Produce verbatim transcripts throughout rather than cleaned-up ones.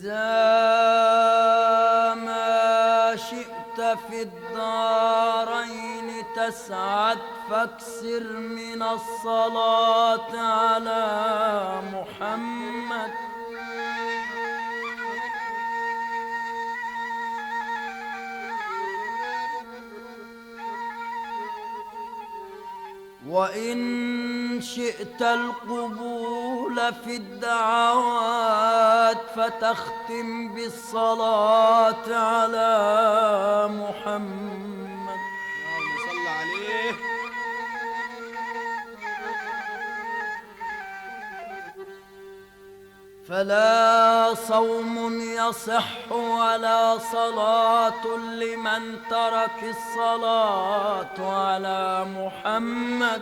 إذا ما شئت في الدارين تسعد فاكثر من الصلاة على محمد. وإن شئت القبول في الدعوات فتختم بالصلاة على محمد. اللهم صل عليه. فلا صوم يصح ولا صلاة لمن ترك الصلاة على محمد.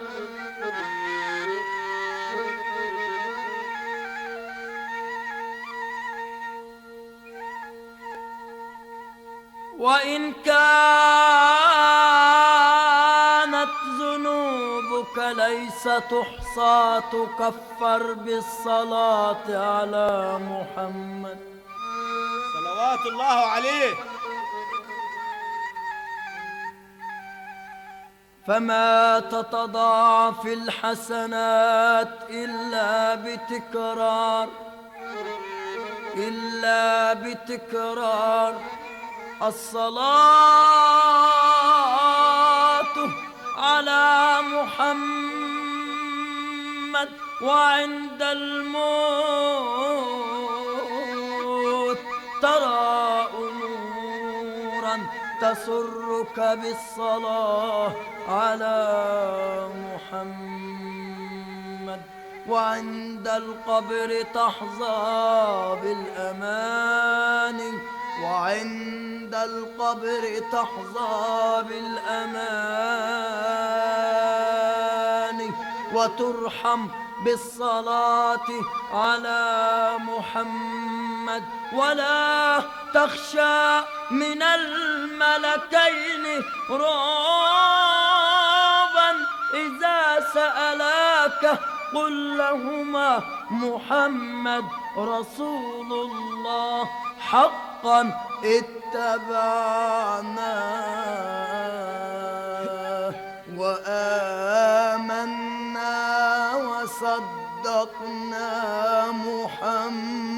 وإن كانت ذنوبك ليس تحصى تكفر بالصلاة على محمد. صلوات الله عليه. فما تتضاعف الحسنات إلا بتكرار إلا بتكرار الصلاة على محمد. وعند الموت ترى أمورا تسرك بالصلاة على محمد. وعند القبر تحظى بالأمان وعند القبر تحظى بالأمان وترحم بالصلاة على محمد. ولا تخشى من الملكين رعبا إذا سألاك قل لهما محمد رسول الله حقا اتبعناه وآمنا وصدقنا محمد.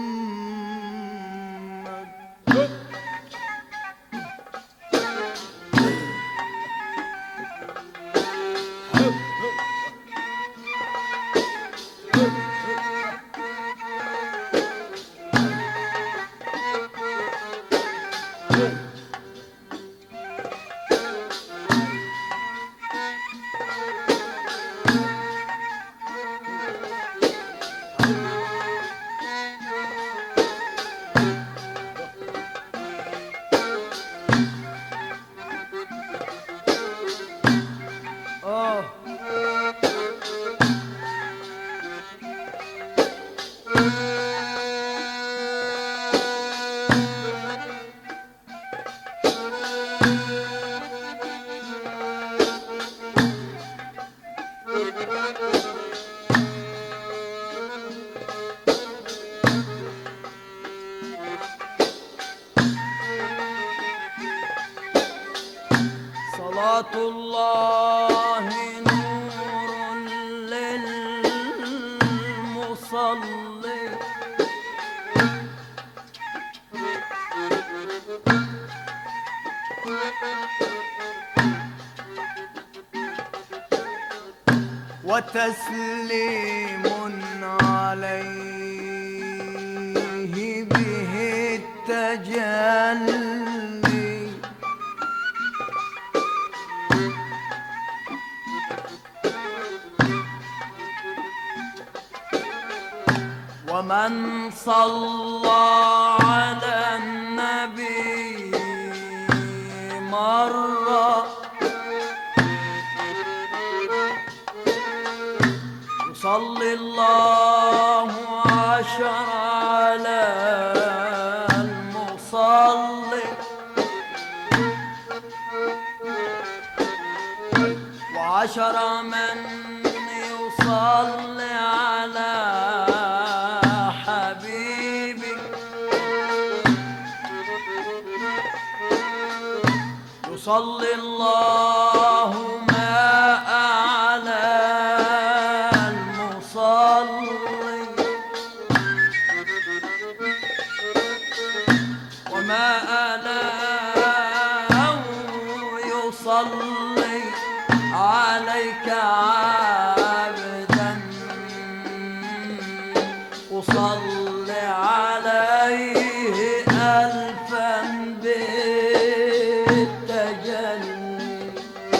صلاة الله نور للمصلي وتسليم عليه به التجلي ومن صلى على النبي مرة يصلي الله عشر على المصلي وعشر من يصلي على حبيبي يصلي اللهم على المصلي وما ألاه يصلي عليك عبدا أصلي عليه ألفا بالتجلي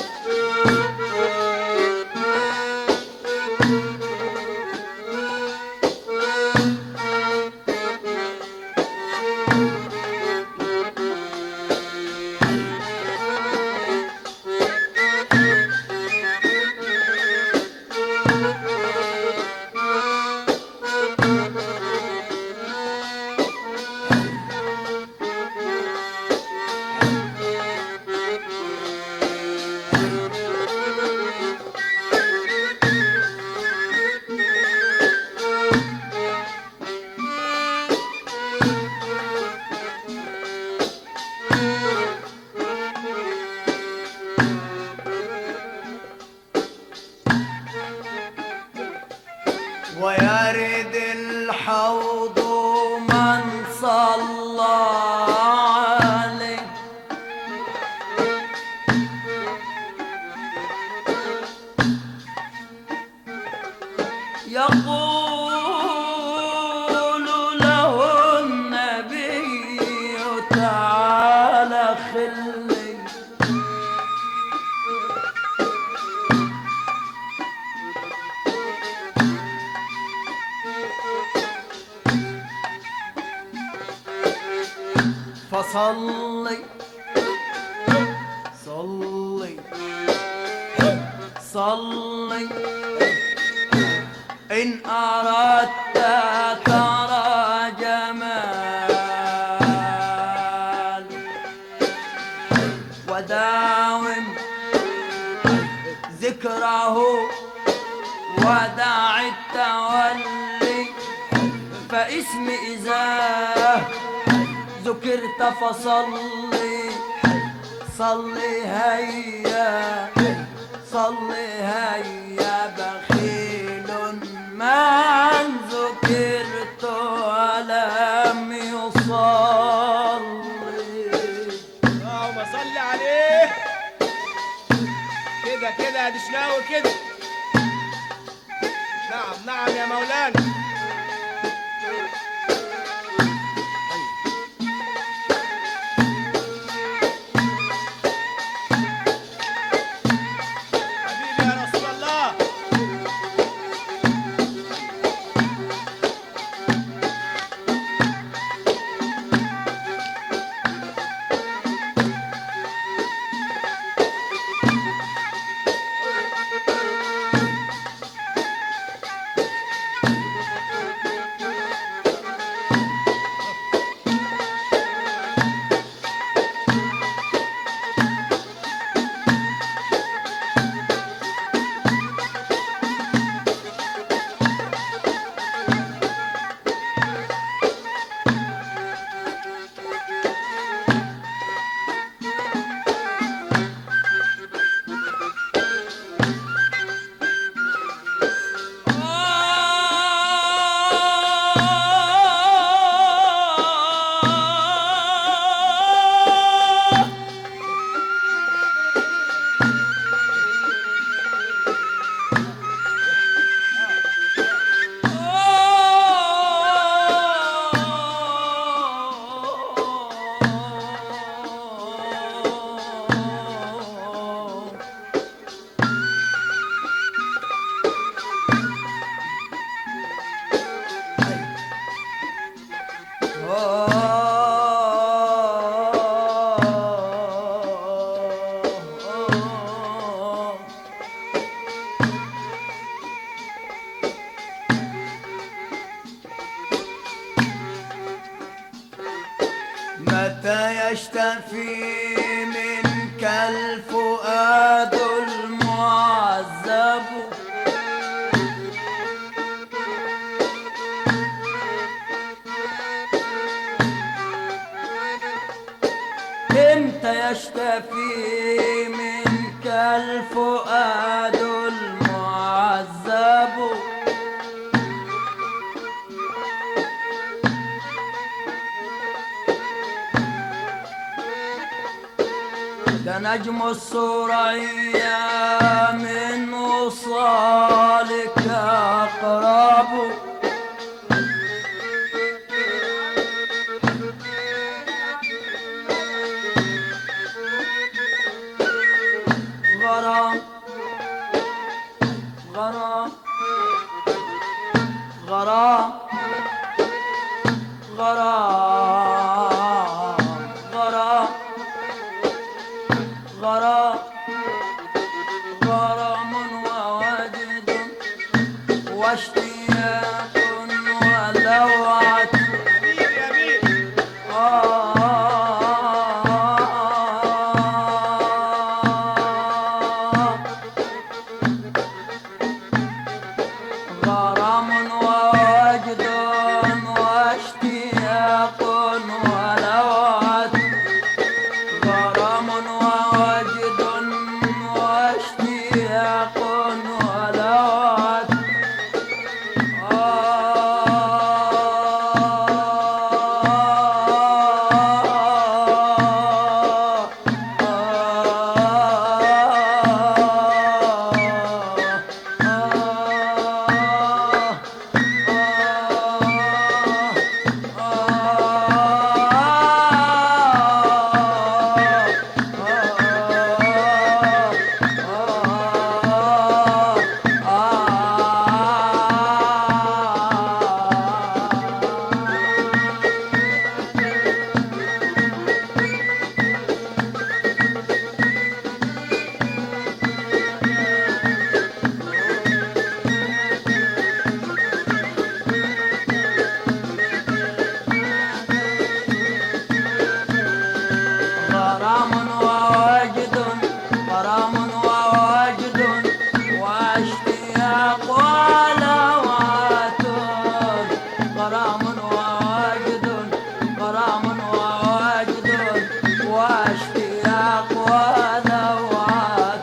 ويرد الحوض من صلى عليه يقول له النبي تعالى خلي فصلي صلي صلي إن أردت ترى جمال وداوم ذكره ودع التولي فاسم إذا ذكرت فصلي صلي هيا صلي هيا بخيل من ذكرت ولم يصلي اللهم صل عليه. كده كده يا دشناوي كده. نعم نعم يا مولانا. حبيبي يا رسول الله. متى يشتفي منك الفؤاد المعذب امتى يشتفي منك الفؤاد المعذب كنجم السريا من وصالك أقرب غرام غرام غرام غرام غرام غرام غرام ووجد واشتياق ولوعة حبيبي يا بيه. غرام ووجد واشتياق ولوعة غرام ووجد واشتياق ولوعة غرام ووجد غرام ووجد واشتياق ولوعة غرام ووجد غرام ووجد واشتياق ولوعة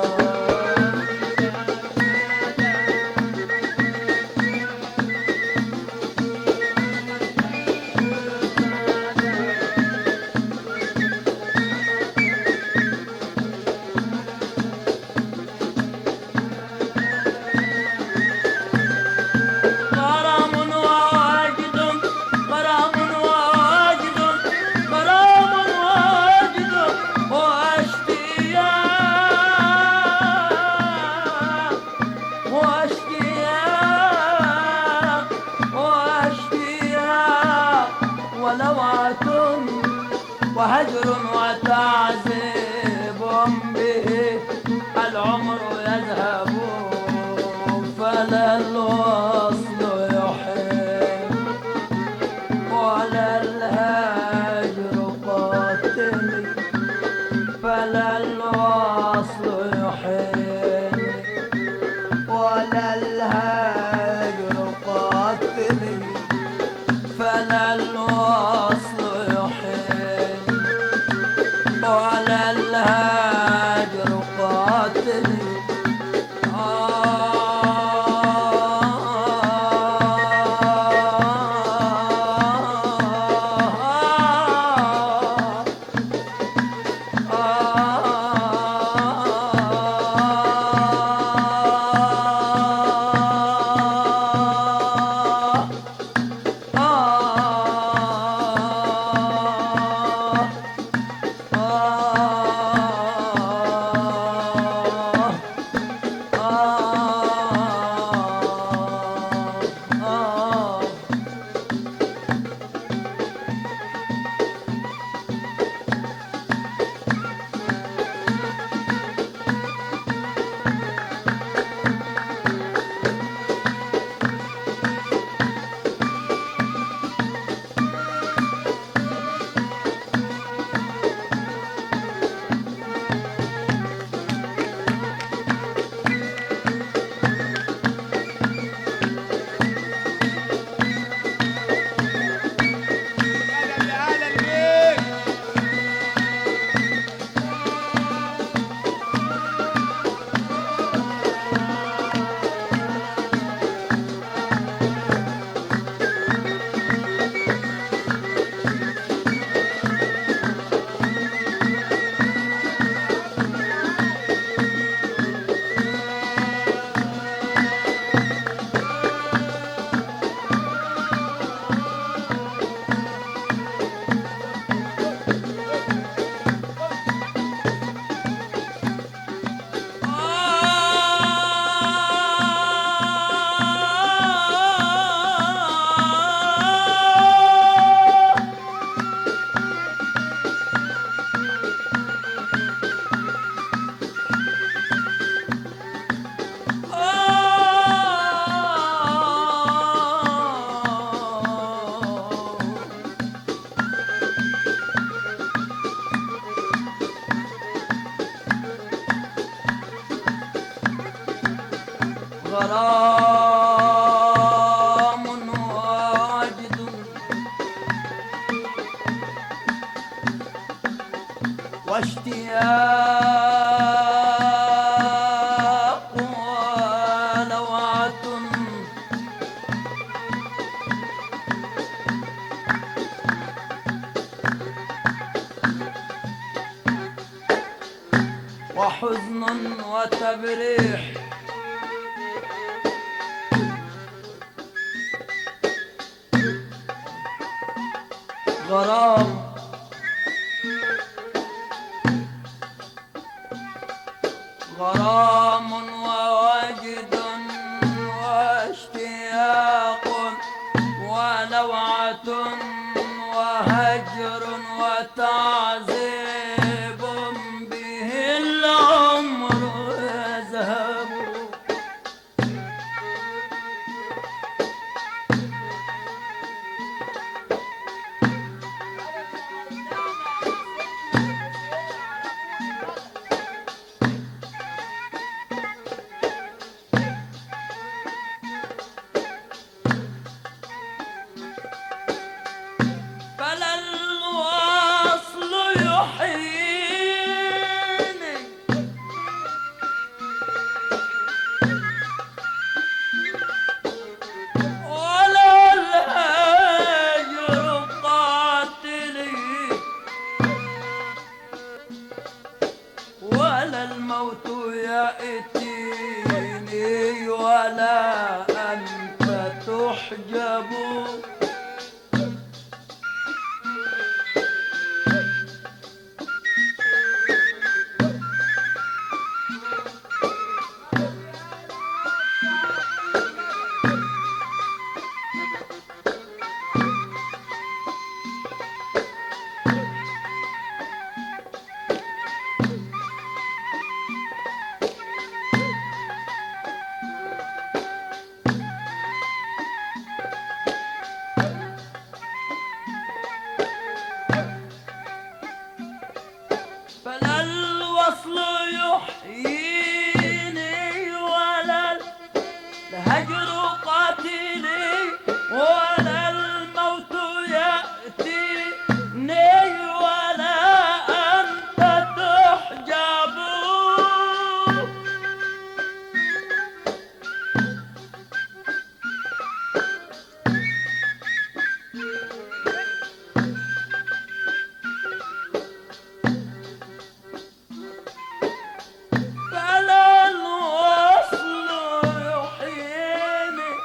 غرام وواجد غرام وواجد غرام وواجد واشتياق واشتياق واشتياق ولوعة وهجر وتعذيب به العمر يذهب فلا الوصل يحب ولا الهجر قاتل فلا الوصل يحب ولا الهجر قاتل فلا الوصل يحب ولا الهجر قاتل آه واشتياق ولوعة وحزن وتبريح غرام غرام ووجد واشتياق ولوعة وهجر وتعذيب به العمر يذهب فلا الوصل يحييني ولا الهجر قاتلي ولا الموت يأتيني ولا أنت تحجب فلا الوصل يحييني ولا الهجر قاتلي ولا الموت يأتيني ولا أنت تحجب فلا الوصل يحييني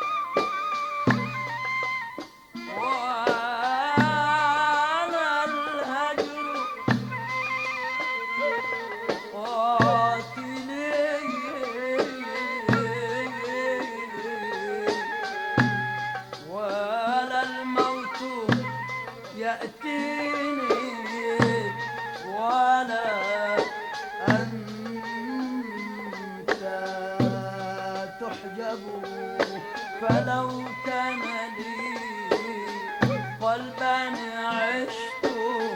ولا الهجر قاتلي ولا الموت يأتيني ولا أنت تحجب فلو كان لي قلبا عشت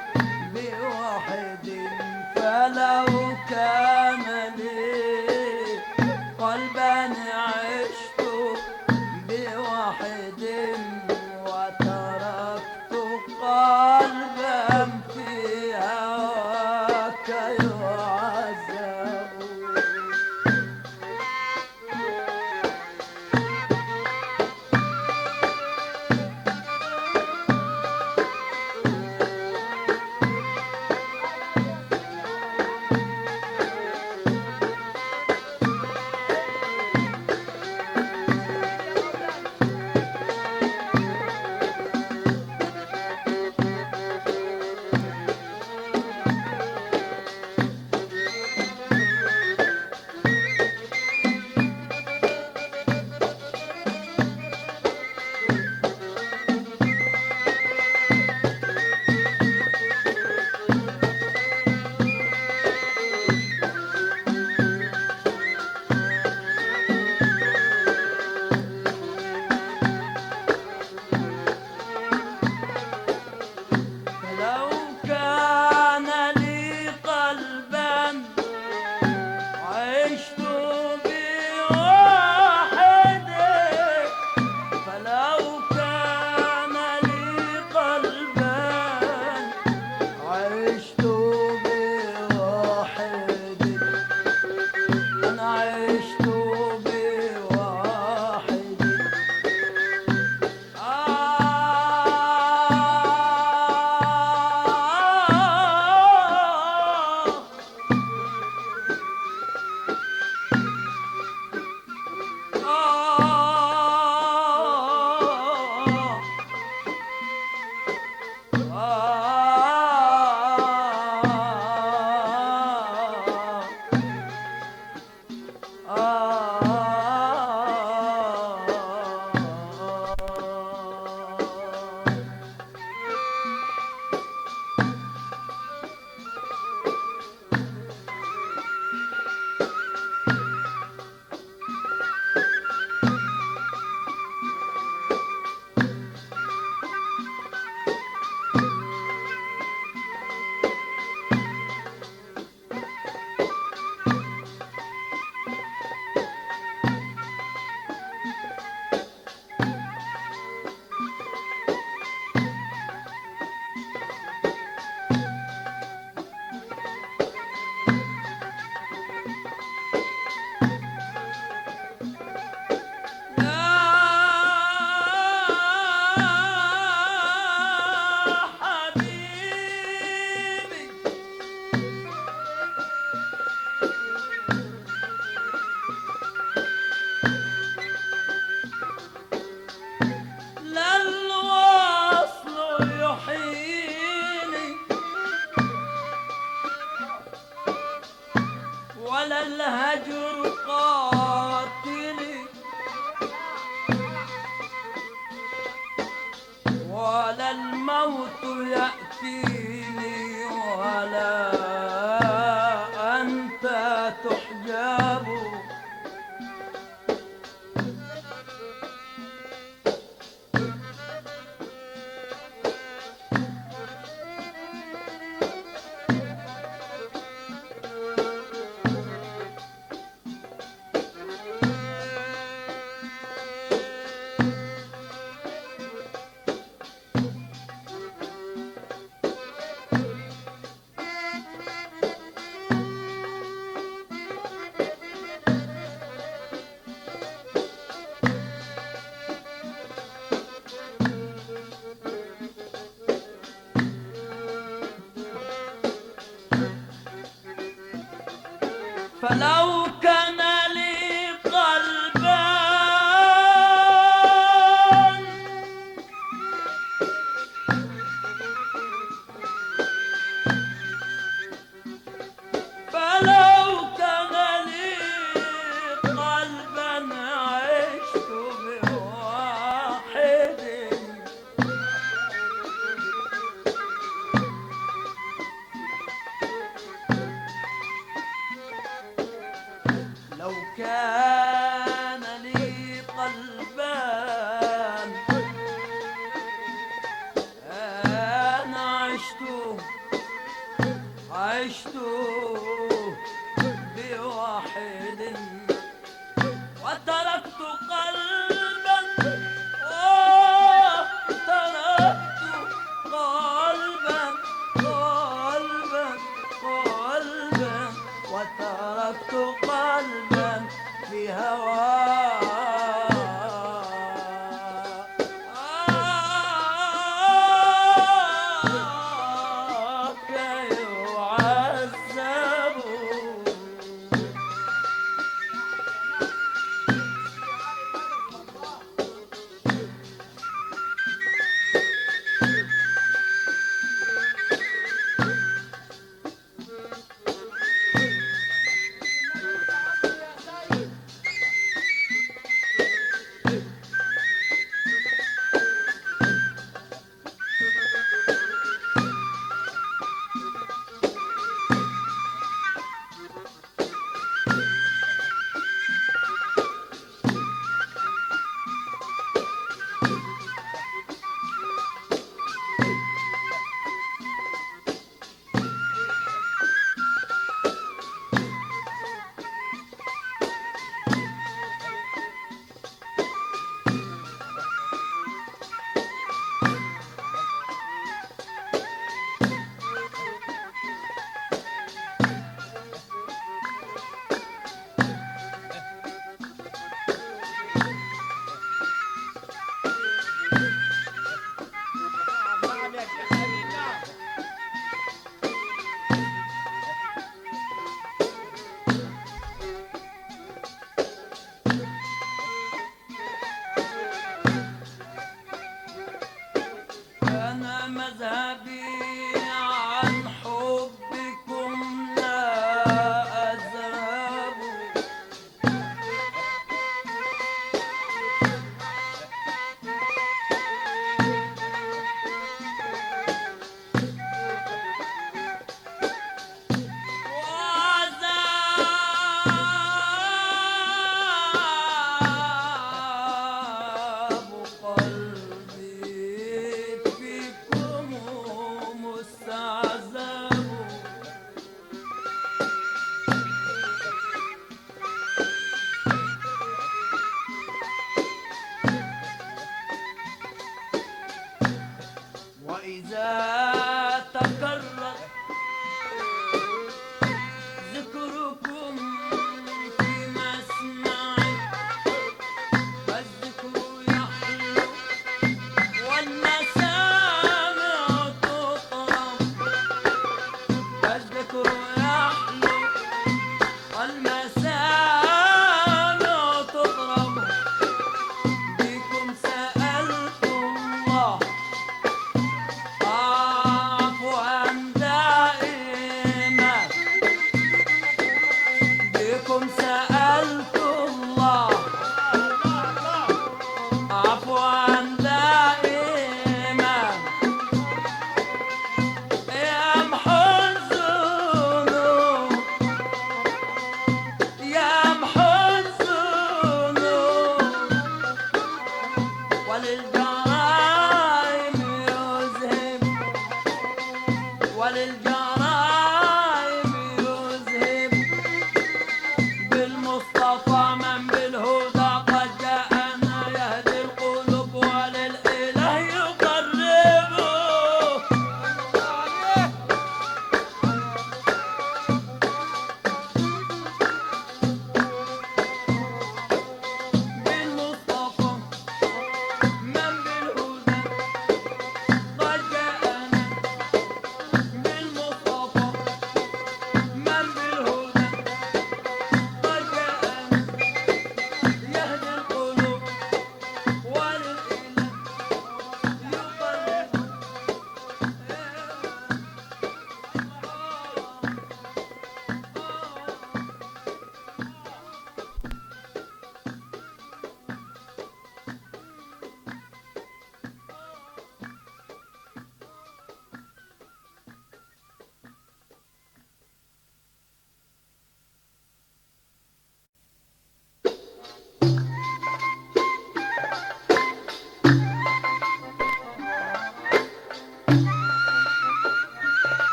بواحد فلو كان لي قلبا عشت بواحد وتركت قلبا في هواك يعذب ولا الهجر قاتلي ولا الموت يأتيني ولا أنت تحجب فلو كان لي قلبان فلو كان لي قلبا عشت بواحد لو كان لي قلبان أنا عشت عشت بواحد وتركت قلبا وتركت قلبا قلبا قلبا وتركت قلبا في هواه يعذب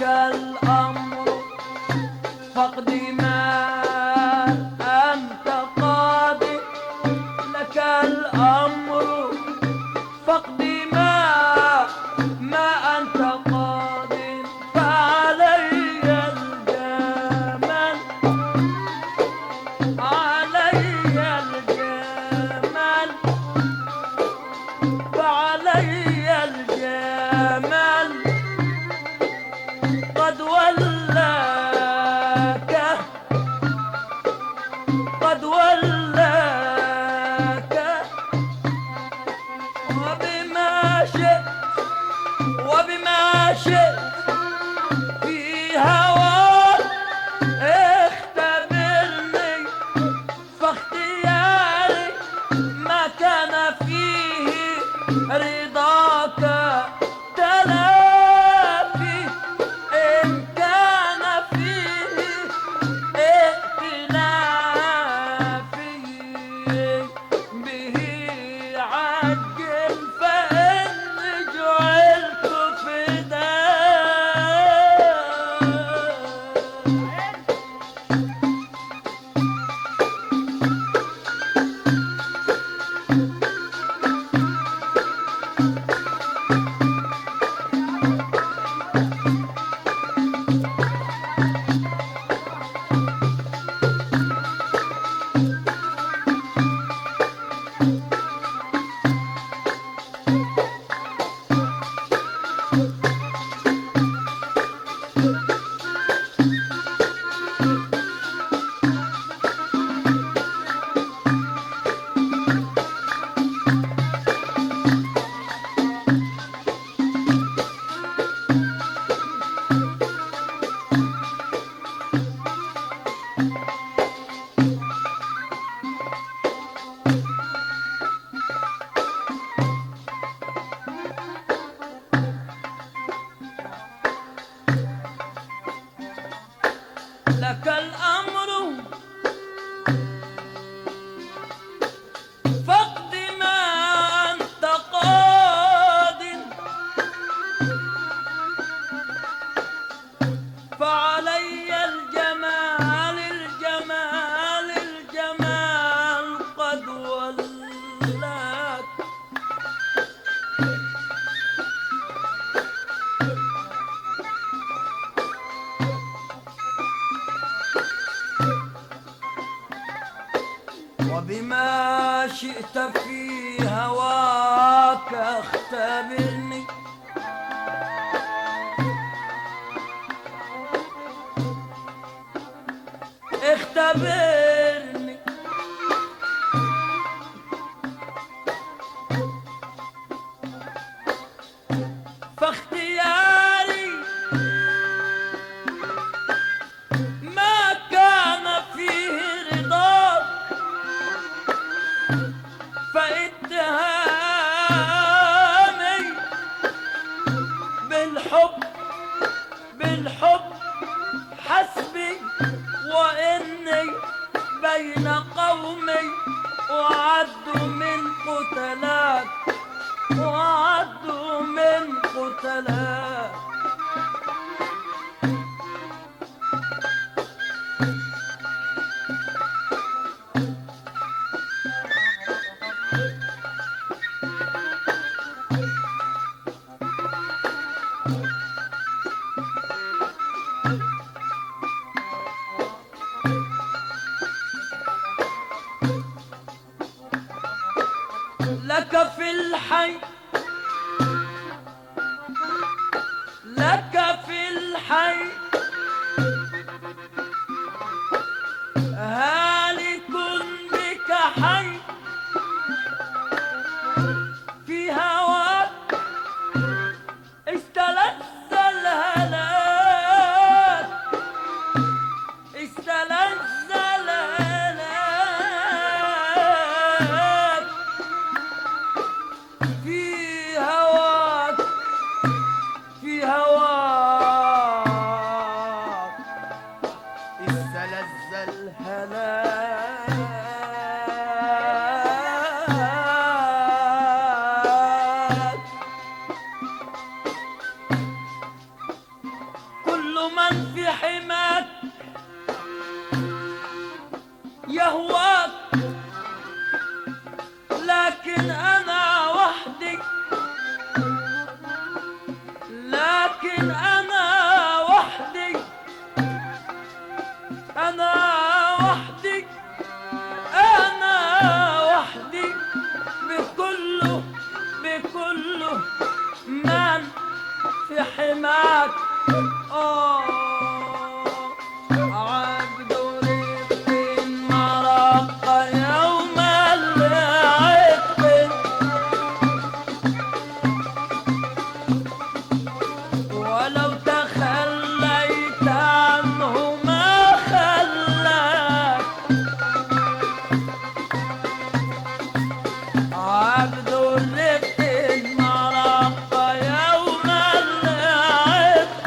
لك الأمر فاقضي ما أنت قاضي، لك الأمر فاقضي ما ما أنت قاض، فعلي الجمال علي الجمال فعلي الجمال قد ولاك قد ولاك وبما شئت وبما شئت في هواك اختبرني، فاختياري ما كان فيه رضاك تلافي، إن كان فيه ائتلافي به عجل، فإني جعلت فداك. لك الأمر فاقض ما أنت قاض، فعلي الجمال الجمال الجمال قد ولاك، وبما شئت في هواك اختبرني، اختبرني فاختياري ما كان فيه رضاك، فاتهامي بالحب بالحب حسبي، وإني بين قومي وعدوا من قتلاك وعدوا من قتلاك. لك في الحي لك في الحي هالك بك حي، في هواك استلذ الهلاك استلذ الهلاك، في هواك في هواك استلذ الهلاك. وحدي بكله بكله من في حماك. آه عبد رق مرق يوم العتق، ولو تخليت عنه ما خلاك. عبد الرق مرق يوم العتق،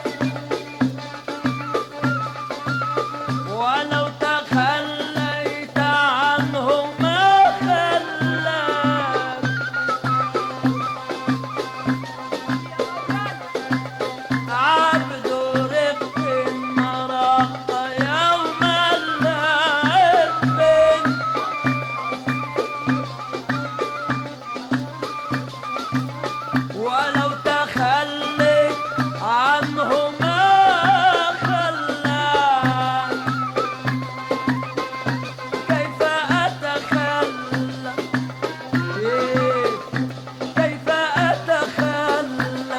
ولو تخليت عنه ما خلاك. عبد رق مرق يوم العتق، ولو تخليت عنه ما خلاك. كيف أتخلى إيه؟ كيف أتخلى؟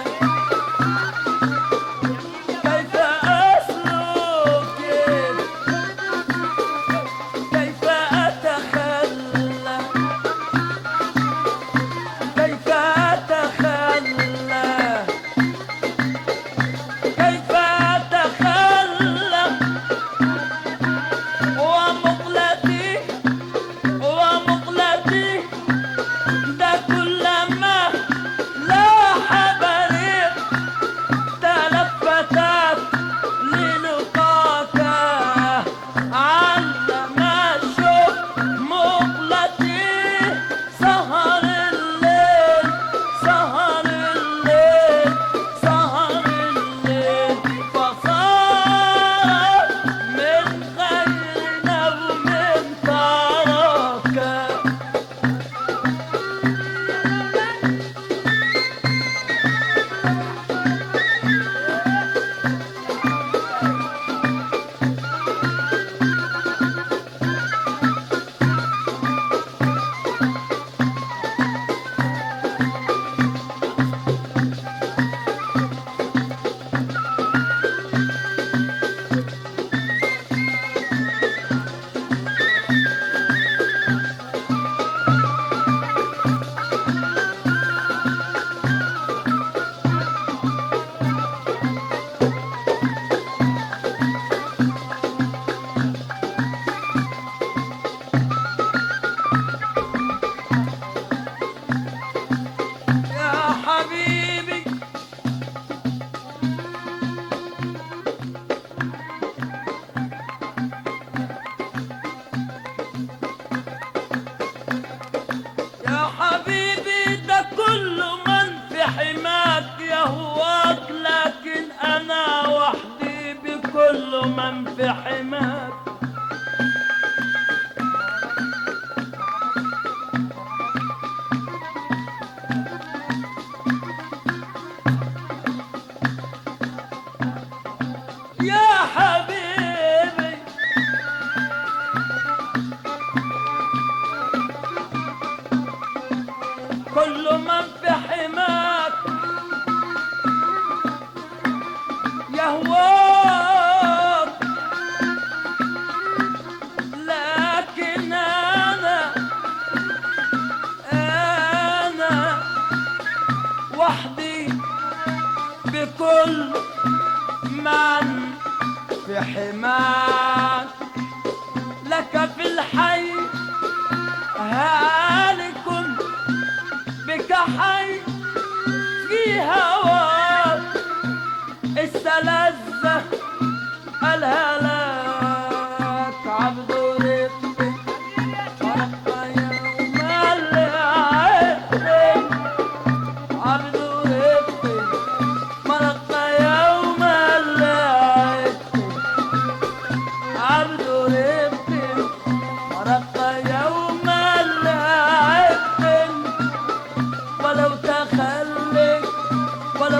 كيف أسلك؟ كيف أتخلى؟ كيف أتخلى؟ كيف أتخلى؟ ومقلتي ومقلتي ده كلما لاح بريق تلفتت للقاك. علم الشوق مقلتي سهر الليل سهر الليل سهر الليل، فصار من غير نوم تراك. يا حبيبي يا حبيبي ده كل من في حماك يهواك، لكن أنا وحدي بكل من في حماك. يا حبيبي كل من في حماك يهواك، لكن أنا أنا وحدي بكل من في حماك. لك في الحي هالك بك حي في هواك، استلذ الهلاك. عبد رق مرق يوم العتق، عبد رق مرق يوم العتق، عبد رق مرق يوم العتق، ولو تخلت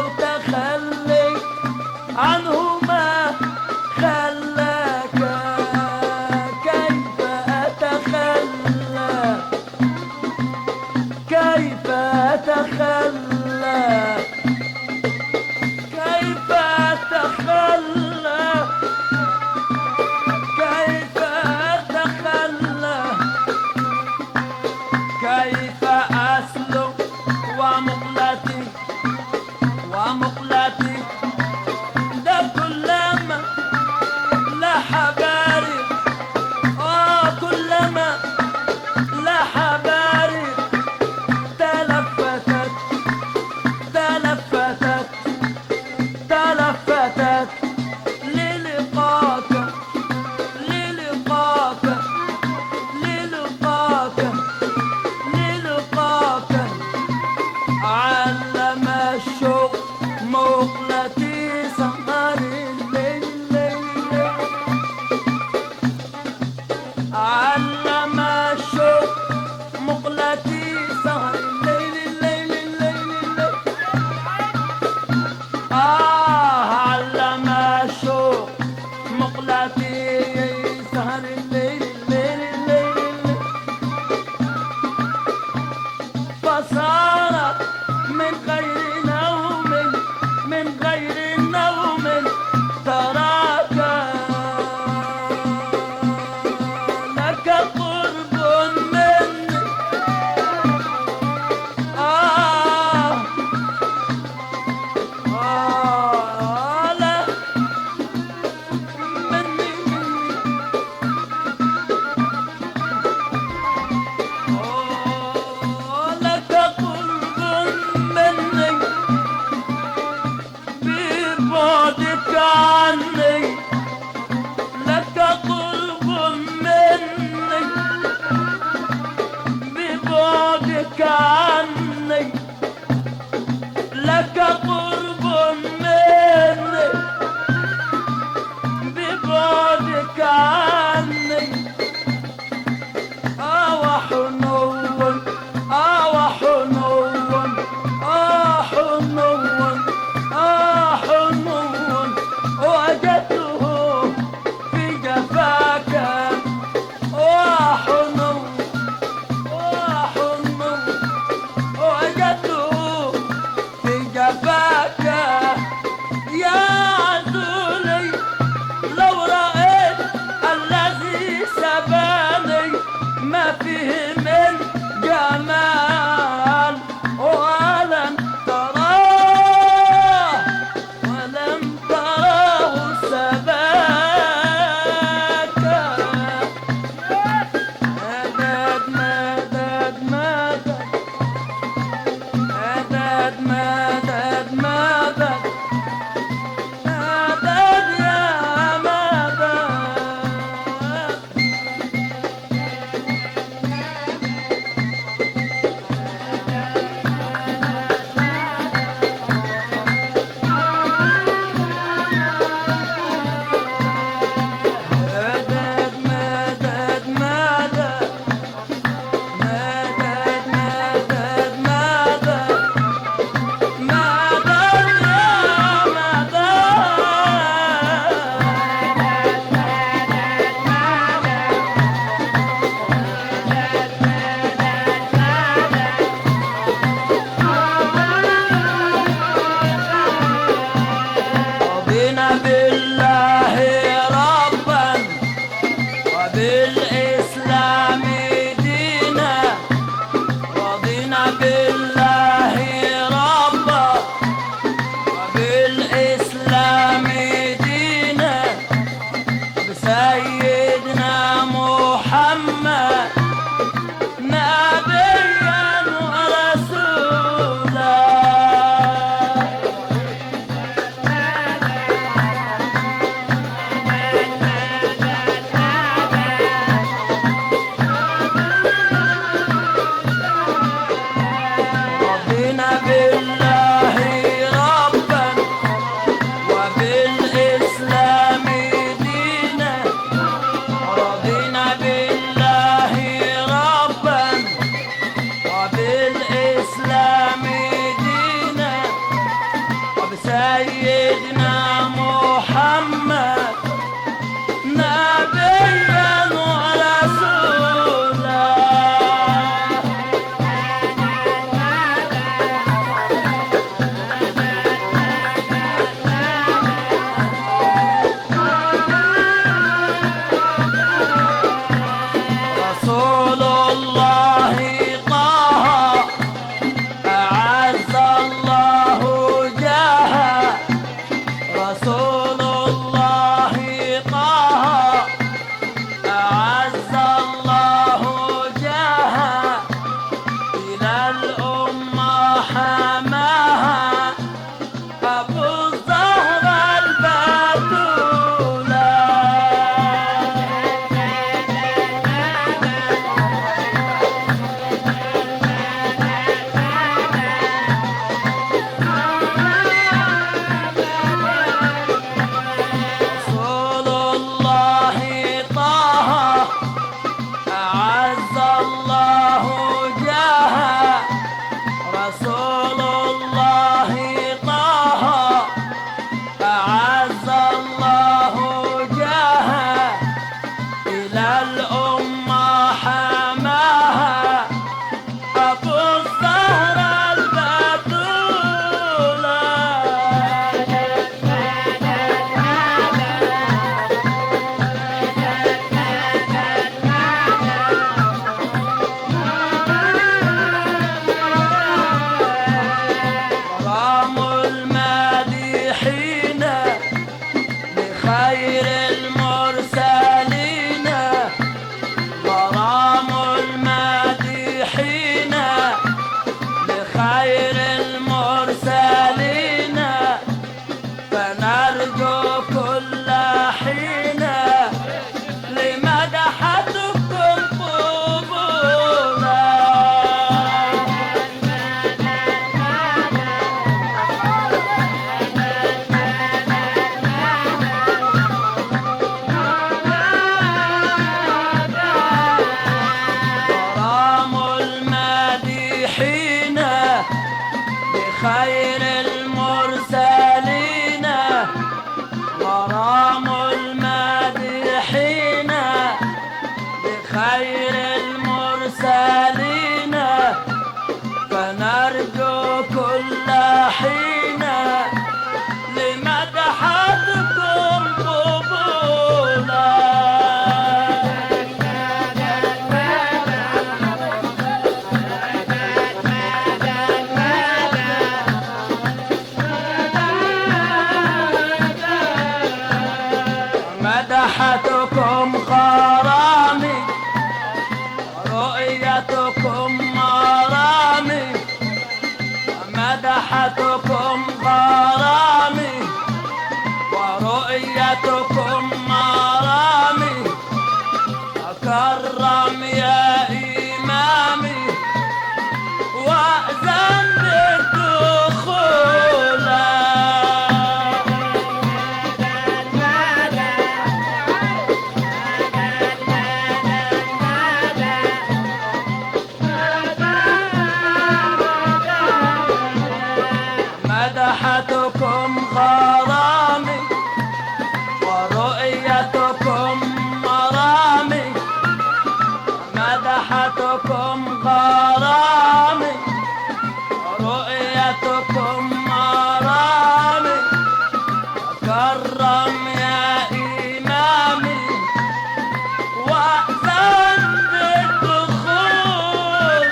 ببعدك عني لك قرب مني ببعدك عني آه حنون آه حنون آه حنون آه حنون وجدته في جفاك آه حنون آه حنون وجدته في جفاك يا عزولي لو رأيت الذي سباني ما فيه من جمال ولم تراه ولم تراه سباك مدد مدد مدد مدد مدد مدد مدد يا مدد مدد مدد مدد مدد مدد مدد مدد يا رضينا بالله ربا وبالإسلام دينا رضينا بالله ربا وبالإسلام دينا بسيدنا محمد نبيا ورسولا رضينا بالله ربا وبالإسلام دينا رضينا بالله ربا وبالإسلام دينا وبسيدنا محمد نبيا ورسولا رسول الله طه أعز الله جاهه رسول الله طه أعز الله جاهه إلى الأمة حماها أبو الزهرة البتولة مدحتكم مرامي مدحتكم غرامي ورؤيتكم مرامي أكرم يا إمامي وأذن بالدخول مدحتكم غرامي ورؤيتكم مرامي مدحتكم غرامي ورؤيتكم مرامي أكرم يا إمامي وأذن بالدخول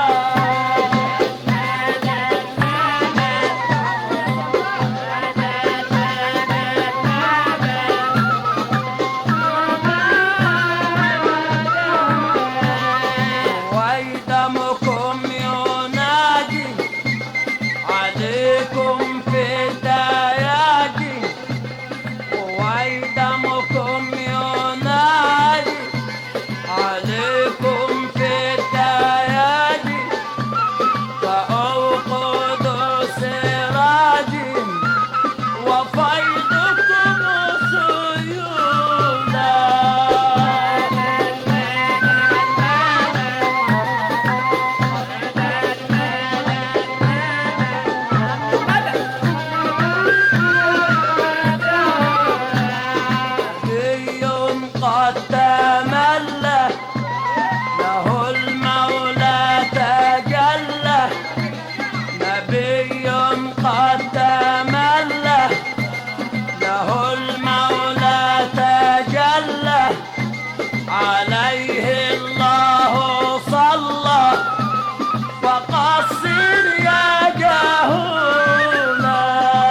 ويدمكم ينادي عليكم في الدياجي ويدمكم ينادي عليكم في الدياجي فأوقد سراجي وفيضكم سيولا قد تملى له المولى تجلى نبي قد تملى له المولى تجلى عليه الله صلى فقصر يا جهولا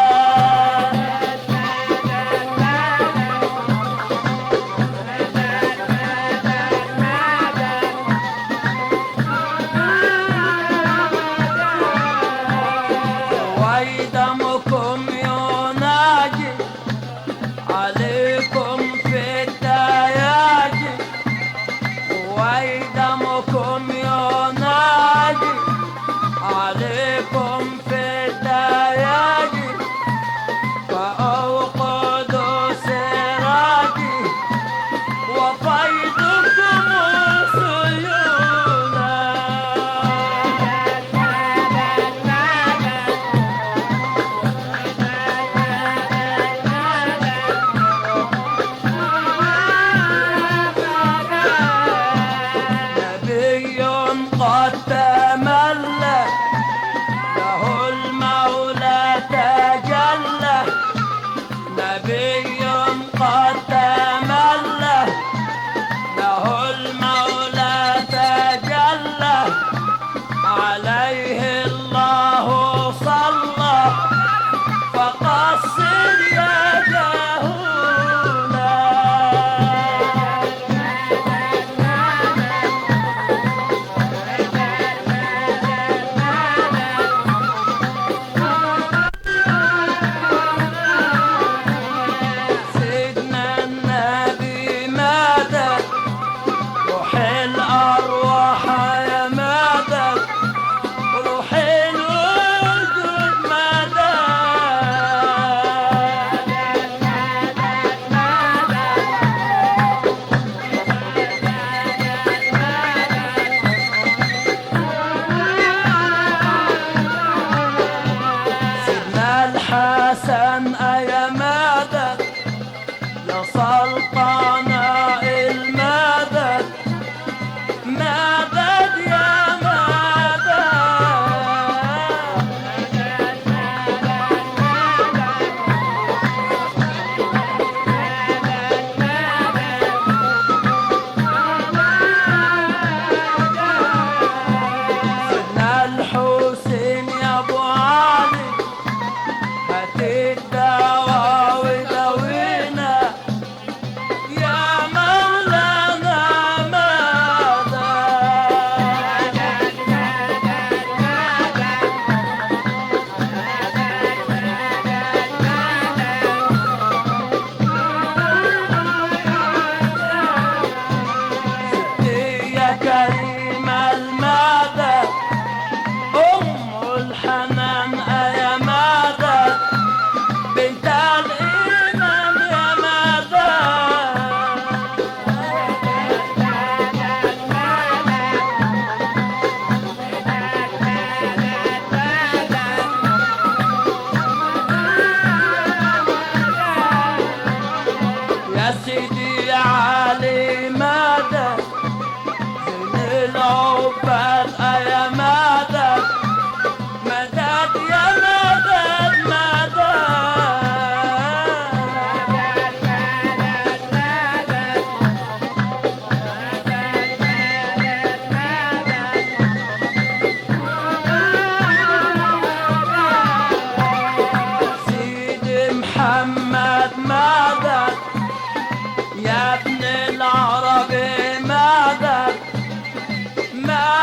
ويدمكم يناجي عليكم في الدياجي ويدمكم يناجي عليكم في الدياجي فأوقد سراجي وفيضكم سيولا نبي قد تملى له المولى تجلى نبي قد تملى له المولى تجلى عليه الله صلى فقصر يا جهولا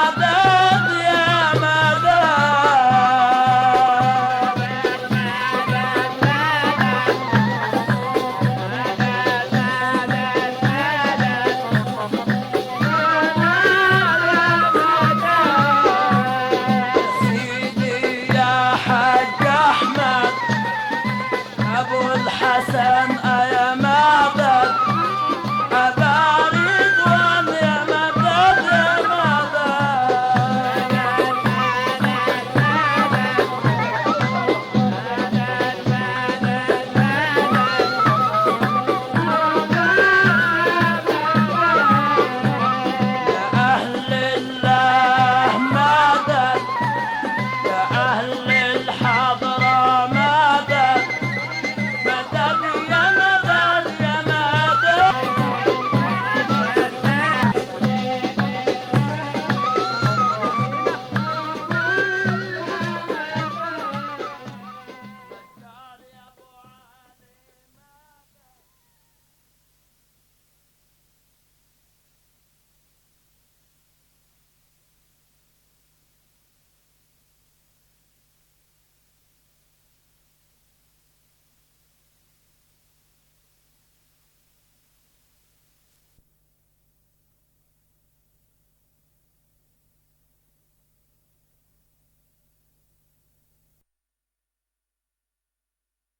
بعد